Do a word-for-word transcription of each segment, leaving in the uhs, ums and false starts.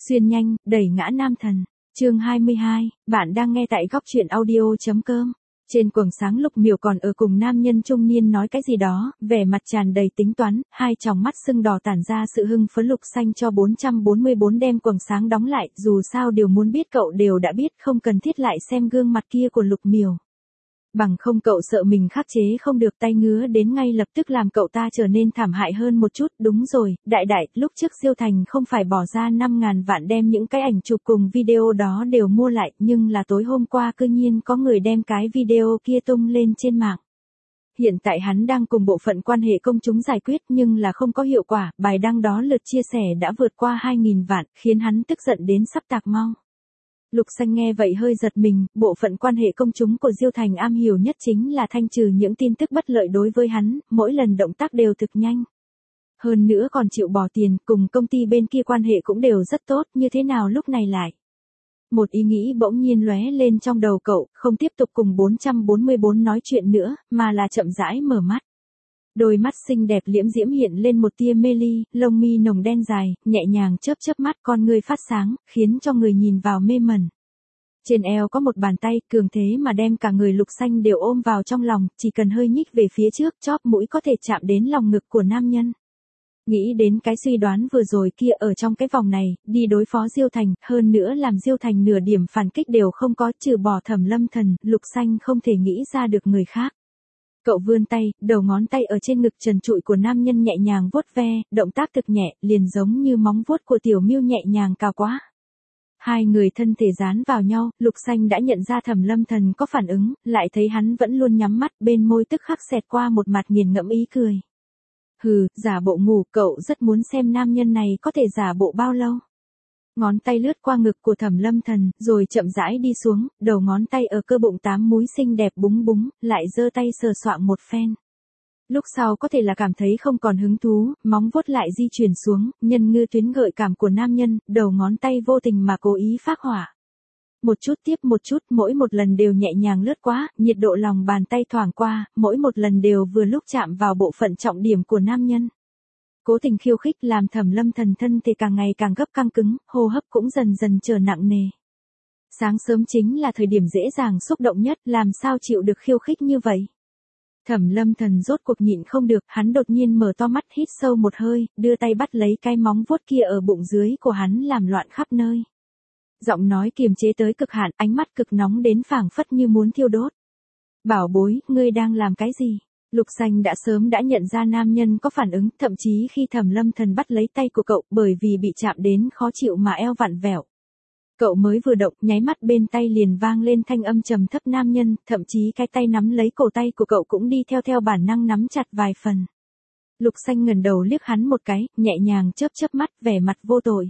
Xuyên nhanh, đẩy ngã nam thần. Chương hai mươi hai, bạn đang nghe tại góc truyện audio.com. Trên quầng sáng Lục Miểu còn ở cùng nam nhân trung niên nói cái gì đó, vẻ mặt tràn đầy tính toán, hai tròng mắt sưng đỏ tản ra sự hưng phấn. Lục Xanh cho bốn trăm bốn mươi bốn đem quầng sáng đóng lại, dù sao điều muốn biết cậu đều đã biết, không cần thiết lại xem gương mặt kia của Lục Miểu. Bằng không cậu sợ mình khắc chế không được, tay ngứa đến ngay lập tức làm cậu ta trở nên thảm hại hơn một chút. Đúng rồi, đại đại, lúc trước Diêu Thành không phải bỏ ra năm ngàn vạn đem những cái ảnh chụp cùng video đó đều mua lại, nhưng là tối hôm qua cư nhiên có người đem cái video kia tung lên trên mạng. Hiện tại hắn đang cùng bộ phận quan hệ công chúng giải quyết nhưng là không có hiệu quả, bài đăng đó lượt chia sẻ đã vượt qua hai nghìn vạn, khiến hắn tức giận đến sắp tạc mau. Lục Xanh nghe vậy hơi giật mình, bộ phận quan hệ công chúng của Diêu Thành am hiểu nhất chính là thanh trừ những tin tức bất lợi đối với hắn, mỗi lần động tác đều thực nhanh. Hơn nữa còn chịu bỏ tiền, cùng công ty bên kia quan hệ cũng đều rất tốt, như thế nào lúc này lại? Một ý nghĩ bỗng nhiên lóe lên trong đầu cậu, không tiếp tục cùng bốn trăm bốn mươi bốn nói chuyện nữa, mà là chậm rãi mở mắt. Đôi mắt xinh đẹp liễm diễm hiện lên một tia mê ly, lông mi nồng đen dài, nhẹ nhàng chớp chớp mắt, con ngươi phát sáng, khiến cho người nhìn vào mê mẩn. Trên eo có một bàn tay cường thế mà đem cả người Lục Xanh đều ôm vào trong lòng, chỉ cần hơi nhích về phía trước, chóp mũi có thể chạm đến lòng ngực của nam nhân. Nghĩ đến cái suy đoán vừa rồi kia, ở trong cái vòng này, đi đối phó Diêu Thành, hơn nữa làm Diêu Thành nửa điểm phản kích đều không có, trừ bỏ Thẩm Lâm Thần, Lục Xanh không thể nghĩ ra được người khác. Cậu vươn tay, đầu ngón tay ở trên ngực trần trụi của nam nhân nhẹ nhàng vuốt ve, động tác thực nhẹ, liền giống như móng vuốt của tiểu miêu nhẹ nhàng cào quá. Hai người thân thể dán vào nhau, Lục Xanh đã nhận ra Thẩm Lâm Thần có phản ứng, lại thấy hắn vẫn luôn nhắm mắt, bên môi tức khắc xẹt qua một mặt nghiền ngẫm ý cười. Hừ, giả bộ ngủ, cậu rất muốn xem nam nhân này có thể giả bộ bao lâu. Ngón tay lướt qua ngực của Thẩm Lâm Thần, rồi chậm rãi đi xuống, đầu ngón tay ở cơ bụng tám múi xinh đẹp búng búng, lại giơ tay sờ soạng một phen. Lúc sau có thể là cảm thấy không còn hứng thú, móng vuốt lại di chuyển xuống, nhân ngư tuyến gợi cảm của nam nhân, đầu ngón tay vô tình mà cố ý phác hỏa. Một chút tiếp một chút, mỗi một lần đều nhẹ nhàng lướt qua, nhiệt độ lòng bàn tay thoảng qua, mỗi một lần đều vừa lúc chạm vào bộ phận trọng điểm của nam nhân. Cố tình khiêu khích làm Thẩm Lâm Thần thân thể càng ngày càng gấp căng cứng, hô hấp cũng dần dần trở nặng nề. Sáng sớm chính là thời điểm dễ dàng xúc động nhất, làm sao chịu được khiêu khích như vậy? Thẩm Lâm Thần rốt cuộc nhịn không được, hắn đột nhiên mở to mắt hít sâu một hơi, đưa tay bắt lấy cái móng vuốt kia ở bụng dưới của hắn làm loạn khắp nơi. Giọng nói kiềm chế tới cực hạn, ánh mắt cực nóng đến phảng phất như muốn thiêu đốt. Bảo bối, ngươi đang làm cái gì? Lục Xanh đã sớm đã nhận ra nam nhân có phản ứng, thậm chí khi Thẩm Lâm Thần bắt lấy tay của cậu, bởi vì bị chạm đến khó chịu mà eo vặn vẹo. Cậu mới vừa động, nháy mắt bên tay liền vang lên thanh âm trầm thấp nam nhân, thậm chí cái tay nắm lấy cổ tay của cậu cũng đi theo theo bản năng nắm chặt vài phần. Lục Xanh ngẩng đầu liếc hắn một cái, nhẹ nhàng chớp chớp mắt, vẻ mặt vô tội.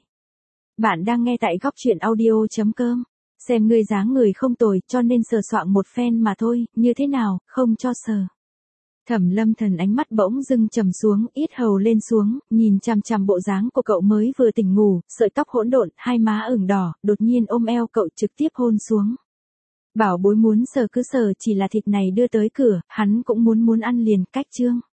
Bạn đang nghe tại góc truyện audio.com. Xem ngươi dáng người không tồi, cho nên sờ soạng một phen mà thôi, như thế nào, không cho sờ. Thẩm Lâm Thần ánh mắt bỗng dưng trầm xuống, yết hầu lên xuống, nhìn chằm chằm bộ dáng của cậu mới vừa tỉnh ngủ, sợi tóc hỗn độn, hai má ửng đỏ, đột nhiên ôm eo cậu trực tiếp hôn xuống. Bảo bối muốn sờ cứ sờ, chỉ là thịt này đưa tới cửa, hắn cũng muốn muốn ăn liền, cách chương.